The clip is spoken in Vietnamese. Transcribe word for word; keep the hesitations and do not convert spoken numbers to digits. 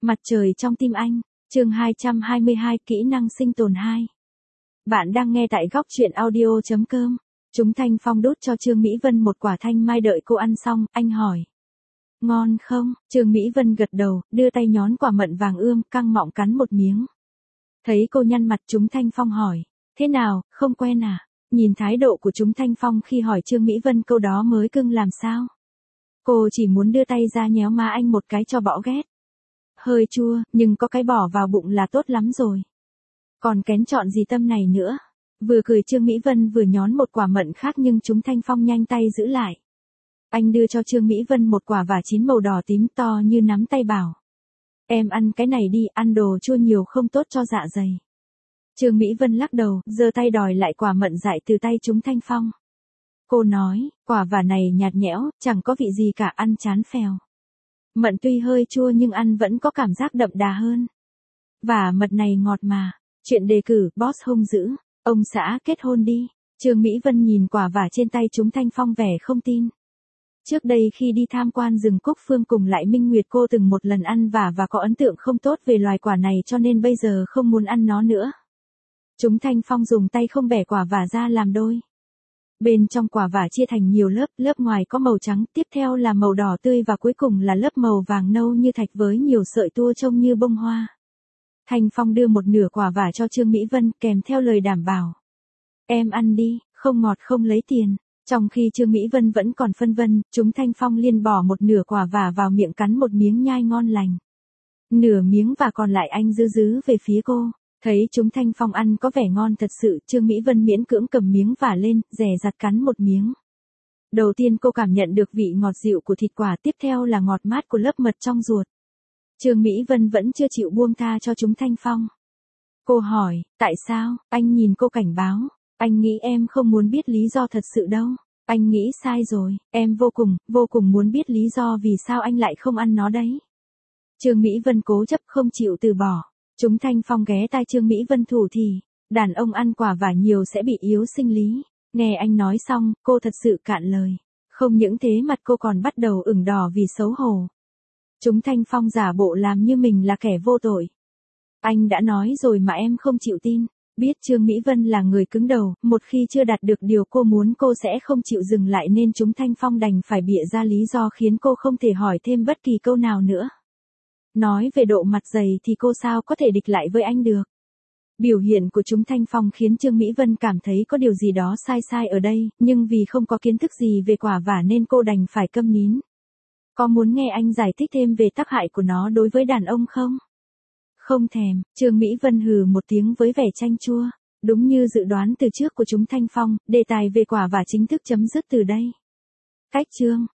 Mặt trời trong tim anh, chương hai trăm hai mươi hai kỹ năng sinh tồn hai. Bạn đang nghe tại góc truyện audio chấm com. Chúng Thanh Phong đút cho Trương Mỹ Vân một quả thanh mai đợi cô ăn xong, anh hỏi. Ngon không? Trương Mỹ Vân gật đầu, đưa tay nhón quả mận vàng ươm, căng mọng cắn một miếng. Thấy cô nhăn mặt Chúng Thanh Phong hỏi. Thế nào, không quen à? Nhìn thái độ của Chúng Thanh Phong khi hỏi Trương Mỹ Vân câu đó mới cưng làm sao? Cô chỉ muốn đưa tay ra nhéo má anh một cái cho bỏ ghét. Hơi chua, nhưng có cái bỏ vào bụng là tốt lắm rồi. Còn kén chọn gì tâm này nữa. Vừa cười Trương Mỹ Vân vừa nhón một quả mận khác nhưng Chúng Thanh Phong nhanh tay giữ lại. Anh đưa cho Trương Mỹ Vân một quả vả chín màu đỏ tím to như nắm tay bảo. Em ăn cái này đi, ăn đồ chua nhiều không tốt cho dạ dày. Trương Mỹ Vân lắc đầu, giơ tay đòi lại quả mận dại từ tay Chúng Thanh Phong. Cô nói, quả vả này nhạt nhẽo, chẳng có vị gì cả, ăn chán phèo. Mận tuy hơi chua nhưng ăn vẫn có cảm giác đậm đà hơn. Và mật này ngọt mà. Chuyện đề cử, boss hung dữ. Ông xã kết hôn đi. Trương Mỹ Vân nhìn quả vả trên tay Chúng Thanh Phong vẻ không tin. Trước đây khi đi tham quan rừng Cúc Phương cùng lại Minh Nguyệt cô từng một lần ăn vả và có ấn tượng không tốt về loài quả này cho nên bây giờ không muốn ăn nó nữa. Chúng Thanh Phong dùng tay không bẻ quả vả ra làm đôi. Bên trong quả vả chia thành nhiều lớp, lớp ngoài có màu trắng, tiếp theo là màu đỏ tươi và cuối cùng là lớp màu vàng nâu như thạch với nhiều sợi tua trông như bông hoa. Thanh Phong đưa một nửa quả vả cho Trương Mỹ Vân kèm theo lời đảm bảo. Em ăn đi, không ngọt không lấy tiền. Trong khi Trương Mỹ Vân vẫn còn phân vân, Chúng Thanh Phong liền bỏ một nửa quả vả vào miệng cắn một miếng nhai ngon lành. Nửa miếng và còn lại anh dư dứ về phía cô. Thấy Chúng Thanh Phong ăn có vẻ ngon thật sự, Trương Mỹ Vân miễn cưỡng cầm miếng vả lên, dè dặt cắn một miếng. Đầu tiên cô cảm nhận được vị ngọt dịu của thịt quả, tiếp theo là ngọt mát của lớp mật trong ruột. Trương Mỹ Vân vẫn chưa chịu buông tha cho Chúng Thanh Phong. Cô hỏi, tại sao? Anh nhìn cô cảnh báo. Anh nghĩ em không muốn biết lý do thật sự đâu. Anh nghĩ sai rồi, em vô cùng, vô cùng muốn biết lý do vì sao anh lại không ăn nó đấy. Trương Mỹ Vân cố chấp không chịu từ bỏ. Chúng Thanh Phong ghé tai Trương Mỹ Vân thủ thì, đàn ông ăn quả vả nhiều sẽ bị yếu sinh lý. Nghe anh nói xong, cô thật sự cạn lời. Không những thế mặt cô còn bắt đầu ửng đỏ vì xấu hổ. Chúng Thanh Phong giả bộ làm như mình là kẻ vô tội. Anh đã nói rồi mà em không chịu tin. Biết Trương Mỹ Vân là người cứng đầu, một khi chưa đạt được điều cô muốn cô sẽ không chịu dừng lại nên Chúng Thanh Phong đành phải bịa ra lý do khiến cô không thể hỏi thêm bất kỳ câu nào nữa. Nói về độ mặt dày thì cô sao có thể địch lại với anh được. Biểu hiện của Chúng Thanh Phong khiến Trương Mỹ Vân cảm thấy có điều gì đó sai sai ở đây, nhưng vì không có kiến thức gì về quả vả nên cô đành phải câm nín. Có muốn nghe anh giải thích thêm về tác hại của nó đối với đàn ông không? Không thèm, Trương Mỹ Vân hừ một tiếng với vẻ chanh chua. Đúng như dự đoán từ trước của Chúng Thanh Phong, đề tài về quả vả chính thức chấm dứt từ đây. Cách chương